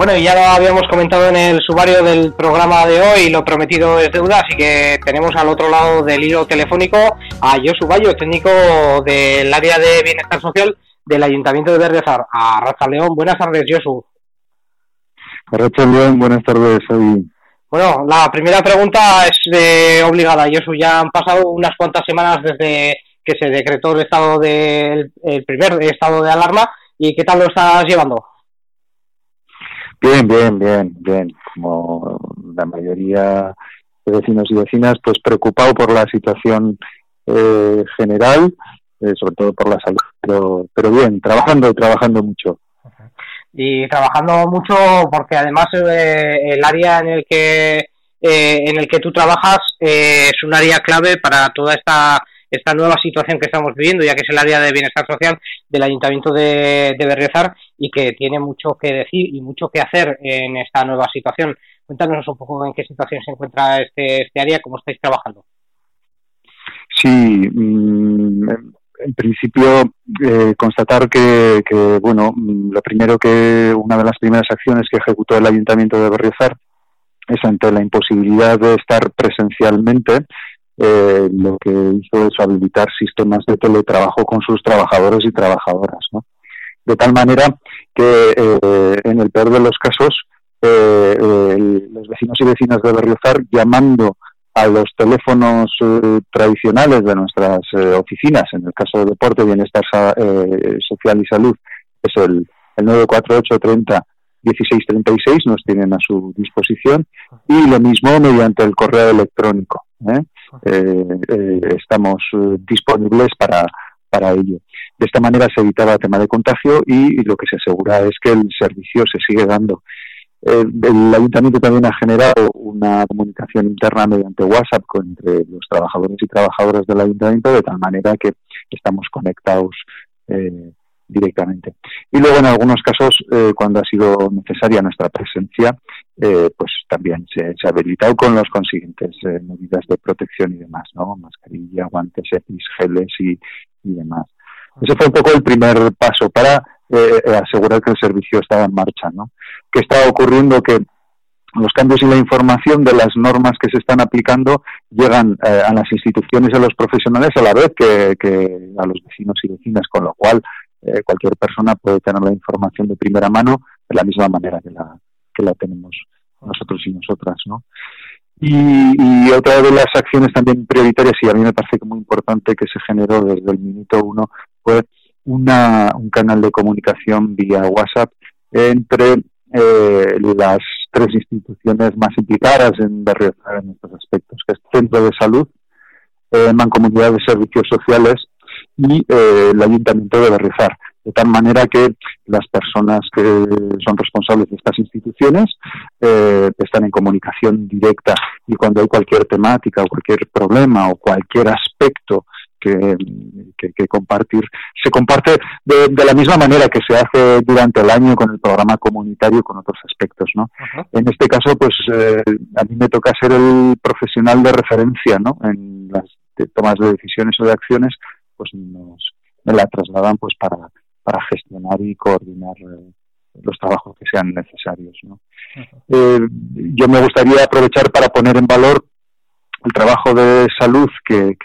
Bueno, y ya lo habíamos comentado en el sumario del programa de hoy, lo prometido es deuda, así que tenemos al otro lado del hilo telefónico a Josu Bayo, técnico del área de bienestar social del Ayuntamiento de Berriozar. A Arratsaldeon, buenas tardes, Josu. Arratsaldeon, buenas tardes, Javi. Bueno, la primera pregunta es obligada, Josu. Ya han pasado unas cuantas semanas desde que se decretó el primer estado de alarma, ¿y qué tal lo estás llevando? Bien. Como la mayoría de vecinos y vecinas, pues preocupado por la situación general, sobre todo por la salud, pero bien, trabajando mucho. Y trabajando mucho porque además el área en el que tú trabajas es un área clave para toda esta nueva situación que estamos viviendo, ya que es el área de bienestar social del Ayuntamiento de Berriozar y que tiene mucho que decir y mucho que hacer en esta nueva situación. Cuéntanos un poco en qué situación se encuentra este área, cómo estáis trabajando. Sí, en principio constatar que bueno, una de las primeras acciones que ejecutó el Ayuntamiento de Berriozar es, ante la imposibilidad de estar presencialmente, lo que hizo es habilitar sistemas de teletrabajo con sus trabajadores y trabajadoras, ¿no? De tal manera que en el peor de los casos los vecinos y vecinas de Berriozar, llamando a los teléfonos tradicionales de nuestras oficinas, en el caso de deporte, bienestar social y salud, es el 948 30 1636, nos tienen a su disposición, y lo mismo mediante el correo electrónico. Estamos disponibles para ello. De esta manera se evitaba el tema de contagio y lo que se asegura es que el servicio se sigue dando. El Ayuntamiento también ha generado una comunicación interna mediante WhatsApp entre los trabajadores y trabajadoras del Ayuntamiento, de tal manera que estamos conectados directamente. Y luego, en algunos casos, cuando ha sido necesaria nuestra presencia, pues también se ha habilitado con las consiguientes medidas de protección y demás, ¿no? Mascarilla, guantes, EPIs, geles y demás. Ese fue un poco el primer paso para asegurar que el servicio estaba en marcha, ¿no? ¿Qué está ocurriendo? Que los cambios y la información de las normas que se están aplicando llegan a las instituciones y a los profesionales a la vez que a los vecinos y vecinas, con lo cual cualquier persona puede tener la información de primera mano de la misma manera que la tenemos nosotros y nosotras, ¿no? Y otra de las acciones también prioritarias, y a mí me parece que muy importante, que se generó desde el minuto 1, fue un canal de comunicación vía WhatsApp entre las tres instituciones más implicadas en Berriozar en estos aspectos, que es Centro de Salud, Mancomunidad de Servicios Sociales y el Ayuntamiento de Berriozar, de tal manera que las personas que son responsables de estas instituciones están en comunicación directa, y cuando hay cualquier temática o cualquier problema o cualquier aspecto que compartir, se comparte de la misma manera que se hace durante el año con el programa comunitario, con otros aspectos, ¿no? Uh-huh. En este caso, pues a mí me toca ser el profesional de referencia, ¿no? En las tomas de decisiones o de acciones, pues me la trasladan pues para gestionar y coordinar los trabajos que sean necesarios, ¿no? Uh-huh. Yo me gustaría aprovechar para poner en valor el trabajo de salud que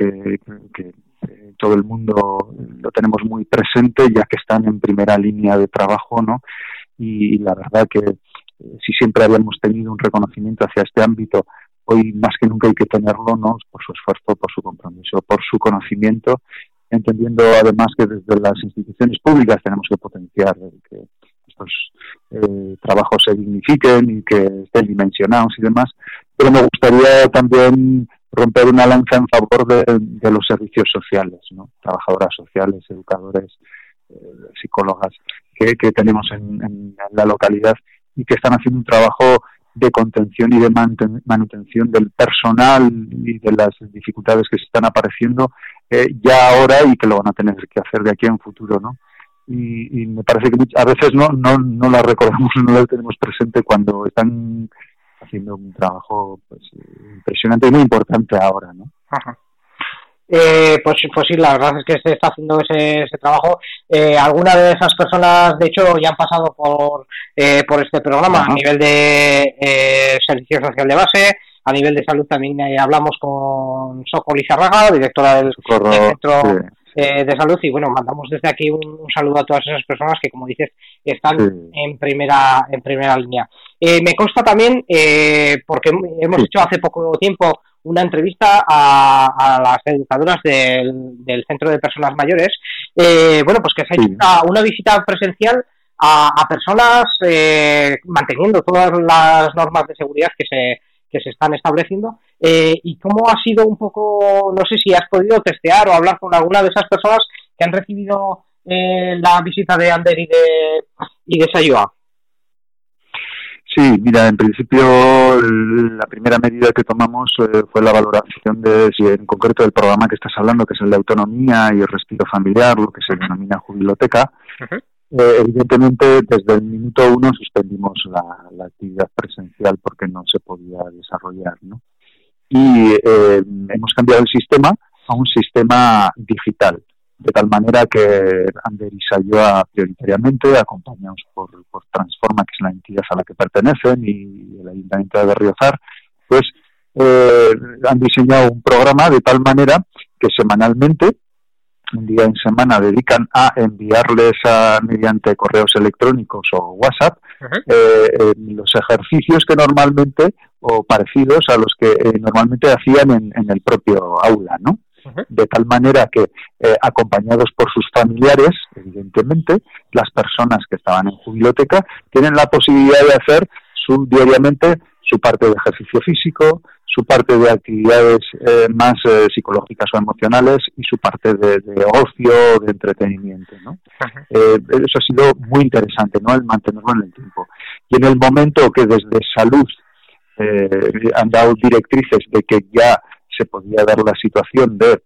todo el mundo lo tenemos muy presente, ya que están en primera línea de trabajo, ¿no? Y la verdad que si siempre habíamos tenido un reconocimiento hacia este ámbito, hoy más que nunca hay que tenerlo, ¿no? Por su esfuerzo, por su compromiso, por su conocimiento, entendiendo además que desde las instituciones públicas tenemos que potenciar que estos trabajos se dignifiquen y que estén dimensionados y demás, pero me gustaría también romper una lanza en favor de los servicios sociales, ¿no? Trabajadoras sociales, educadores, psicólogas que tenemos en la localidad y que están haciendo un trabajo de contención y de manutención del personal y de las dificultades que se están apareciendo ya ahora, y que lo van a tener que hacer de aquí en futuro, ¿no? Y me parece que a veces no las recordamos, no las tenemos presente cuando están haciendo un trabajo pues impresionante y muy importante ahora, ¿no? Ajá. Pues sí, la verdad es que se está haciendo ese trabajo. Algunas de esas personas, de hecho, ya han pasado por este programa a nivel de servicio social de base. A nivel de salud también hablamos con Soco Lizarraga, directora del Centro de Salud, y bueno, mandamos desde aquí un saludo a todas esas personas que, como dices, están en primera línea. Me consta también, porque hemos hecho hace poco tiempo una entrevista a las educadoras del Centro de Personas Mayores, pues que se ha hecho una visita presencial a personas manteniendo todas las normas de seguridad que se están estableciendo, y cómo ha sido un poco, no sé si has podido testear o hablar con alguna de esas personas que han recibido la visita de Ander y de Sayoa. Sí, mira, en principio la primera medida que tomamos fue la valoración en concreto del programa que estás hablando, que es el de autonomía y el respiro familiar, lo que se denomina jubiloteca. Evidentemente, desde el minuto 1 suspendimos la actividad presencial porque no se podía desarrollar, ¿no? Y hemos cambiado el sistema a un sistema digital, de tal manera que Ander y Sayoa prioritariamente, acompañados por Transforma, que es la entidad a la que pertenecen, y el Ayuntamiento de Berriozar, pues han diseñado un programa de tal manera que semanalmente, un día en semana, dedican a enviarles mediante correos electrónicos o WhatsApp los ejercicios que normalmente, o parecidos a los que normalmente hacían en el propio aula, ¿no? De tal manera que, acompañados por sus familiares, evidentemente, las personas que estaban en jubiloteca tienen la posibilidad de hacer diariamente su parte de ejercicio físico, su parte de actividades más psicológicas o emocionales, y su parte de ocio, de entretenimiento, ¿no? Eso ha sido muy interesante, ¿no?, el mantenerlo en el tiempo. Y en el momento que desde Salud han dado directrices de que ya se podía dar la situación de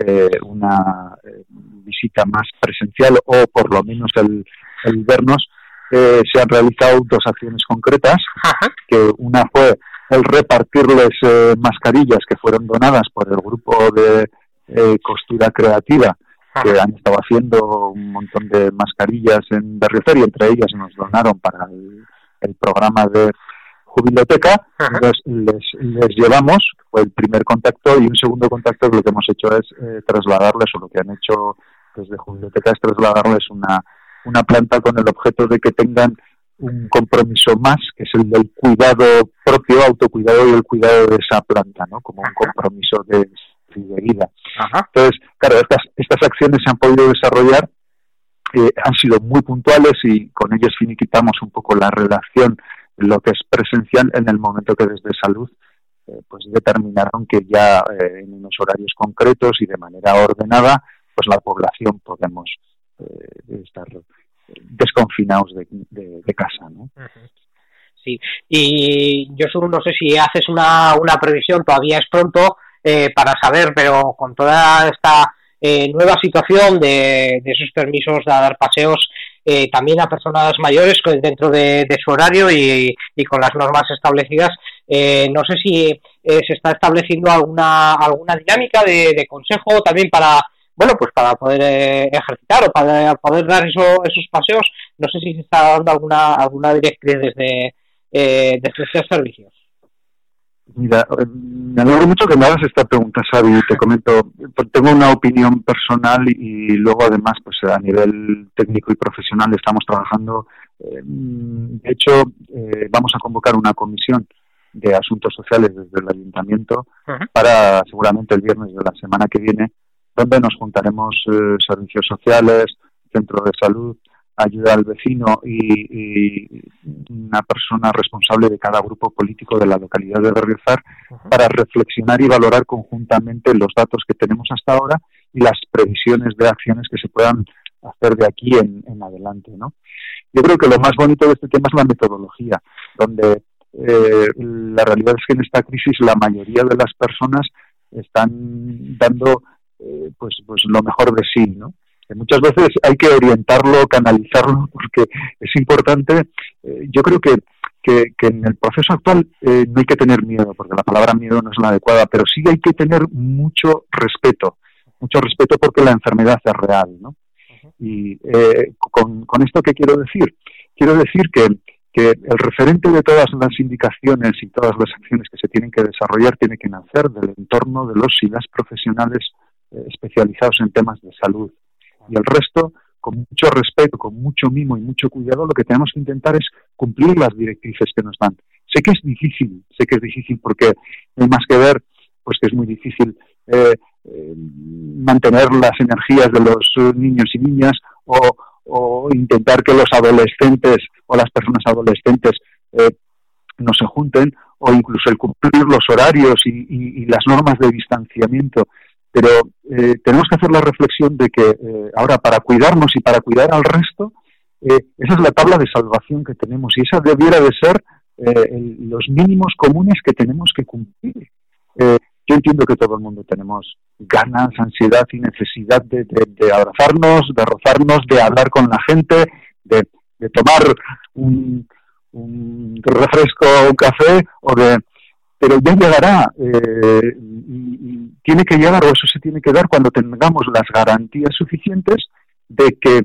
una visita más presencial, o por lo menos el vernos, se han realizado 2 acciones concretas, que una fue el repartirles mascarillas que fueron donadas por el grupo de costura creativa, que han estado haciendo un montón de mascarillas en Berriozar, y entre ellas nos donaron para el programa de Jubiloteca. Entonces les llevamos, fue el primer contacto, y un segundo contacto lo que hemos hecho es trasladarles, o lo que han hecho desde Jubiloteca es trasladarles una planta con el objeto de que tengan un compromiso más, que es el del cuidado propio, autocuidado, y el cuidado de esa planta, ¿no?, como un compromiso de vida. Entonces, claro, estas acciones se han podido desarrollar, han sido muy puntuales, y con ellos finiquitamos un poco la relación, lo que es presencial, en el momento que desde Salud pues determinaron que ya en unos horarios concretos y de manera ordenada, pues la población podemos estar desconfinados de casa, ¿no? Sí, y yo no sé si haces una previsión, todavía es pronto para saber, pero con toda esta nueva situación de esos permisos de dar paseos también a personas mayores dentro de su horario y con las normas establecidas, no sé si se está estableciendo alguna dinámica de consejo también para poder ejercitar o para poder dar esos paseos. No sé si se está dando alguna directriz desde estos servicios. Mira, me alegro mucho que me hagas esta pregunta, Xavi. Te comento, tengo una opinión personal, y luego además pues a nivel técnico y profesional estamos trabajando. De hecho, vamos a convocar una comisión de asuntos sociales desde el Ayuntamiento para seguramente el viernes de la semana que viene, donde nos juntaremos servicios sociales, centro de salud, ayuda al vecino y una persona responsable de cada grupo político de la localidad de Berriozar, para reflexionar y valorar conjuntamente los datos que tenemos hasta ahora y las previsiones de acciones que se puedan hacer de aquí en adelante, ¿no? Yo creo que lo más bonito de este tema es la metodología, donde la realidad es que en esta crisis la mayoría de las personas están dando pues lo mejor de sí, ¿no? Muchas veces hay que orientarlo, canalizarlo, porque es importante. Yo creo que en el proceso actual no hay que tener miedo, porque la palabra miedo no es la adecuada, pero sí hay que tener mucho respeto mucho respeto porque la enfermedad es real, ¿no? Y con esto, ¿qué quiero decir? Quiero decir que el referente de todas las indicaciones y todas las acciones que se tienen que desarrollar tiene que nacer del entorno de los y las profesionales especializados en temas de salud. Y el resto, con mucho respeto, con mucho mimo y mucho cuidado, lo que tenemos que intentar es cumplir las directrices que nos dan. Sé que es difícil porque no hay más que ver pues que es muy difícil mantener las energías de los niños y niñas o intentar que los adolescentes o las personas adolescentes no se junten, o incluso el cumplir los horarios y las normas de distanciamiento. Pero tenemos que hacer la reflexión de que ahora, para cuidarnos y para cuidar al resto, esa es la tabla de salvación que tenemos, y esa debiera de ser los mínimos comunes que tenemos que cumplir. Yo entiendo que todo el mundo tenemos ganas, ansiedad y necesidad de abrazarnos, de rozarnos, de hablar con la gente, de tomar un refresco, un café, pero ya llegará, y tiene que llegar, o eso se tiene que dar cuando tengamos las garantías suficientes de que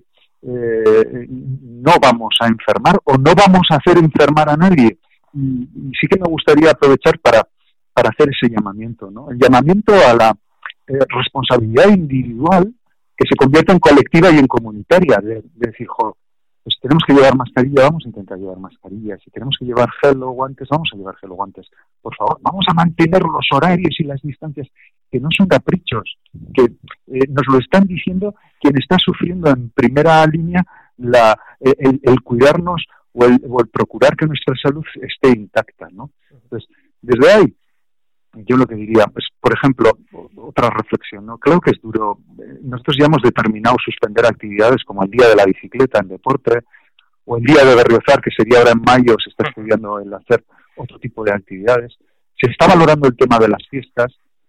no vamos a enfermar o no vamos a hacer enfermar a nadie. Y sí que me gustaría aprovechar para hacer ese llamamiento, ¿no? El llamamiento a la responsabilidad individual que se convierta en colectiva y en comunitaria, de decir, pues tenemos que llevar mascarilla, vamos a intentar llevar mascarilla. Si tenemos que llevar gel o guantes, vamos a llevar gel o guantes. Por favor, vamos a mantener los horarios y las distancias, que no son caprichos, que nos lo están diciendo quien está sufriendo en primera línea el cuidarnos o el procurar que nuestra salud esté intacta, ¿no? Entonces, desde ahí, yo lo que diría, pues, por ejemplo, otra reflexión, ¿no? Claro que es duro. Nosotros ya hemos determinado suspender actividades como el Día de la Bicicleta en deporte, o el Día de Berriozar, que sería ahora en mayo, se está estudiando el hacer otro tipo de actividades. Se está valorando el tema de las fiestas.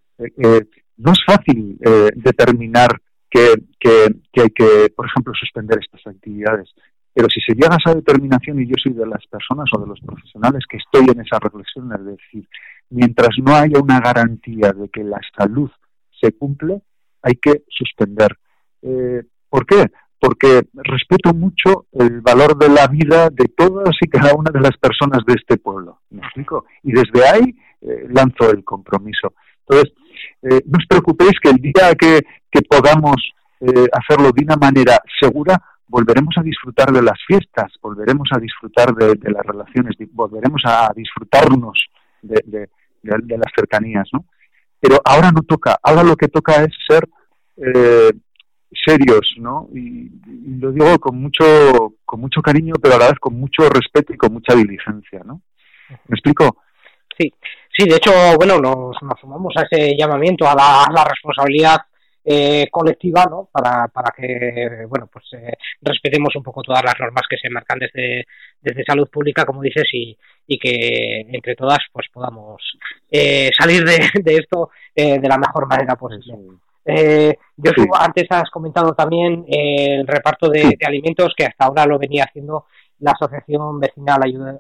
No es fácil determinar que hay que, por ejemplo, suspender estas actividades. Pero si se llega a esa determinación, y yo soy de las personas o de los profesionales que estoy en esa reflexión, es decir, mientras no haya una garantía de que la salud se cumple, hay que suspender. ¿Por qué? Porque respeto mucho el valor de la vida de todas y cada una de las personas de este pueblo. ¿Me explico? Y desde ahí lanzo el compromiso. Entonces, no os preocupéis que el día que podamos hacerlo de una manera segura, volveremos a disfrutar de las fiestas, volveremos a disfrutar de las relaciones, volveremos a disfrutarnos de las cercanías, ¿no? Pero ahora no toca, ahora lo que toca es ser serios, ¿no? Y lo digo con mucho cariño, pero a la vez con mucho respeto y con mucha diligencia, ¿no? ¿Me explico? Sí, de hecho, bueno, nos sumamos a ese llamamiento a la responsabilidad colectiva, ¿no? Para que, bueno, pues respetemos un poco todas las normas que se marcan desde salud pública, como dices, y que entre todas pues podamos salir de esto de la mejor manera posible. Antes has comentado también el reparto de alimentos, que hasta ahora lo venía haciendo la Asociación Vecinal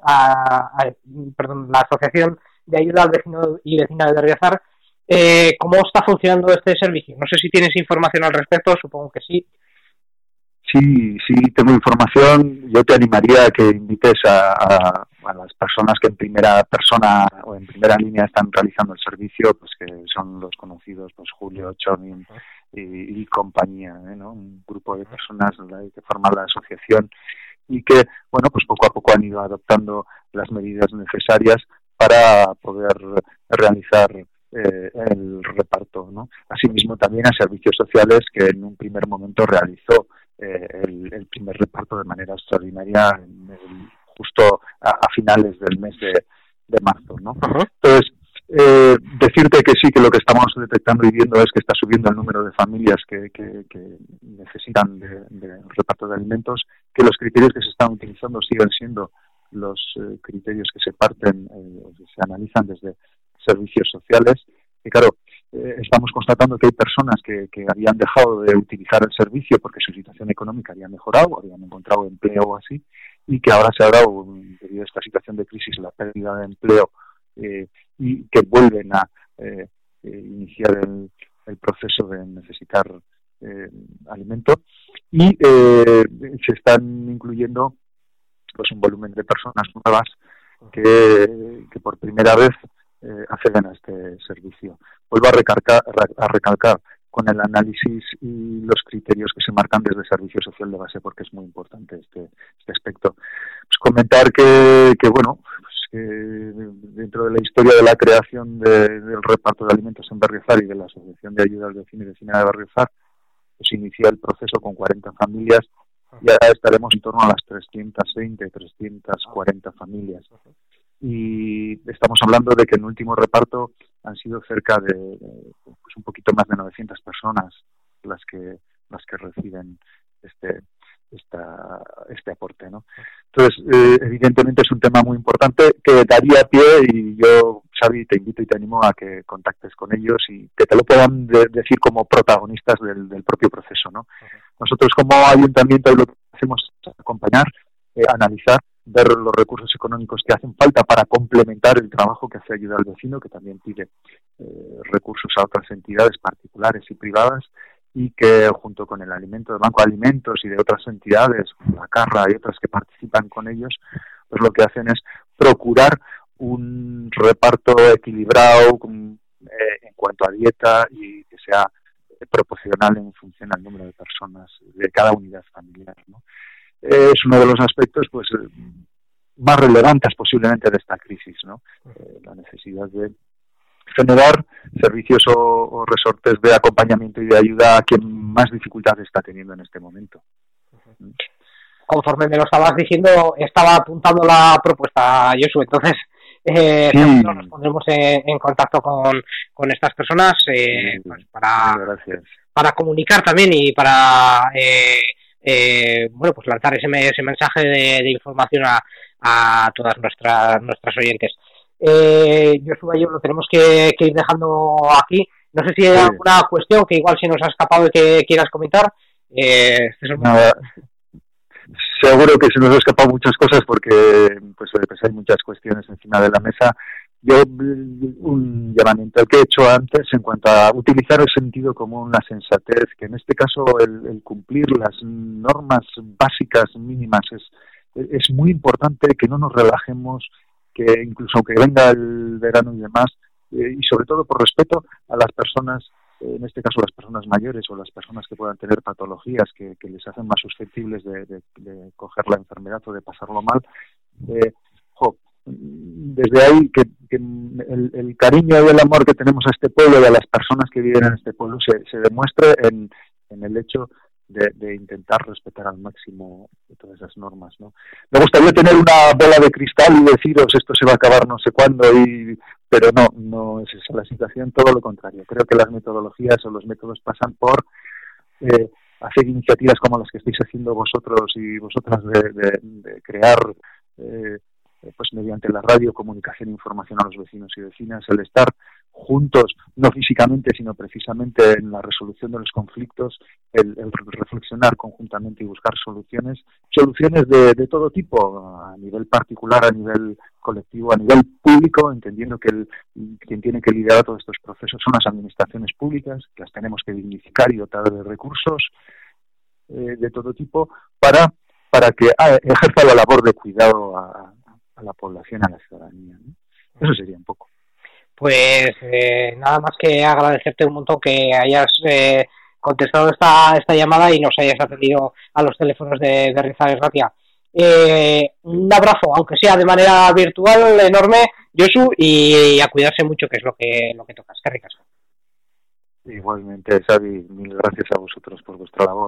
la Asociación de Ayuda al Vecino y Vecina de Berriozar. ¿Cómo está funcionando este servicio? No sé si tienes información al respecto, supongo que sí. Sí, tengo información. Yo te animaría a que invites a las personas que en primera persona o en primera línea están realizando el servicio, pues que son los conocidos, pues Julio, Chonin y compañía, ¿no? Un grupo de personas que forman la asociación y que, bueno, pues poco a poco han ido adoptando las medidas necesarias para poder realizar el reparto, ¿no? Asimismo, también a servicios sociales, que en un primer momento realizó el primer reparto de manera extraordinaria justo a finales del mes de marzo, ¿no? Entonces, decirte que sí, que lo que estamos detectando y viendo es que está subiendo el número de familias que necesitan de reparto de alimentos, que los criterios que se están utilizando siguen siendo los criterios que se parten, que se analizan desde servicios sociales, y claro, estamos constatando que hay personas que habían dejado de utilizar el servicio porque su situación económica había mejorado, habían encontrado empleo o así, y que ahora se ha dado, debido a esta situación de crisis, la pérdida de empleo, y que vuelven a iniciar el proceso de necesitar alimento, y se están incluyendo pues un volumen de personas nuevas que por primera vez acceden a este servicio. Vuelvo a recalcar con el análisis y los criterios que se marcan desde el Servicio Social de Base, porque es muy importante este aspecto. Pues comentar que bueno, pues que dentro de la historia de la creación del reparto de alimentos en Berriozar y de la Asociación de Ayuda al Vecino y Vecina de Berriozar, pues inicia el proceso con 40 familias y ahora estaremos en torno a las 320, 340 familias. Y estamos hablando de que en el último reparto han sido cerca de pues un poquito más de 900 personas las que reciben este aporte, ¿no? Entonces, evidentemente es un tema muy importante que daría pie, y yo, Xavi, te invito y te animo a que contactes con ellos y que te lo puedan decir como protagonistas del propio proceso, ¿no? Nosotros como ayuntamiento lo que hacemos es acompañar, analizar, ver los recursos económicos que hacen falta para complementar el trabajo que hace Ayuda al Vecino, que también pide recursos a otras entidades particulares y privadas, y que junto con el alimento del Banco de Alimentos y de otras entidades, como la Carra y otras que participan con ellos, pues lo que hacen es procurar un reparto equilibrado en cuanto a dieta, y que sea proporcional en función al número de personas de cada unidad familiar, ¿no? Es uno de los aspectos pues más relevantes posiblemente de esta crisis, ¿no? La necesidad de generar servicios o resortes de acompañamiento y de ayuda a quien más dificultades está teniendo en este momento. Conforme me lo estabas diciendo, estaba apuntando la propuesta, Josu, entonces sí. Nos pondremos en contacto con estas personas pues para comunicar también y para bueno, pues lanzar ese mensaje de información a todas nuestras oyentes. Josu, yo lo tenemos que ir dejando aquí. No sé si hay alguna cuestión que igual se nos ha escapado y que quieras comentar. Nada. Seguro que se nos ha escapado muchas cosas porque pues hay muchas cuestiones encima de la mesa. Yo, un llamamiento al que he hecho antes en cuanto a utilizar el sentido común, la sensatez, que en este caso el cumplir las normas básicas mínimas es muy importante, que no nos relajemos, que incluso aunque venga el verano y demás, y sobre todo por respeto a las personas, en este caso las personas mayores o las personas que puedan tener patologías que les hacen más susceptibles de coger la enfermedad o de pasarlo mal. Desde ahí que el cariño y el amor que tenemos a este pueblo y a las personas que viven en este pueblo se demuestre en el hecho de intentar respetar al máximo todas esas normas, ¿no? Me gustaría tener una bola de cristal y deciros esto se va a acabar no sé cuándo, pero no es esa la situación, todo lo contrario. Creo que las metodologías o los métodos pasan por hacer iniciativas como las que estáis haciendo vosotros y vosotras de crear pues mediante la radio, comunicación e información a los vecinos y vecinas, el estar juntos, no físicamente, sino precisamente en la resolución de los conflictos, el reflexionar conjuntamente y buscar soluciones de todo tipo, a nivel particular, a nivel colectivo, a nivel público, entendiendo que quien tiene que liderar todos estos procesos son las administraciones públicas, que las tenemos que dignificar y dotar de recursos de todo tipo para que ejerza la labor de cuidado a la población, a la ciudadanía, ¿no? Eso sería un poco. Pues nada más que agradecerte un montón que hayas contestado esta llamada y nos hayas atendido a los teléfonos de Berriozar y Ratia. Un abrazo, aunque sea de manera virtual, enorme, Josu, y a cuidarse mucho, que es lo que tocas. Qué ricas. Igualmente, Xavi, mil gracias a vosotros por vuestra labor.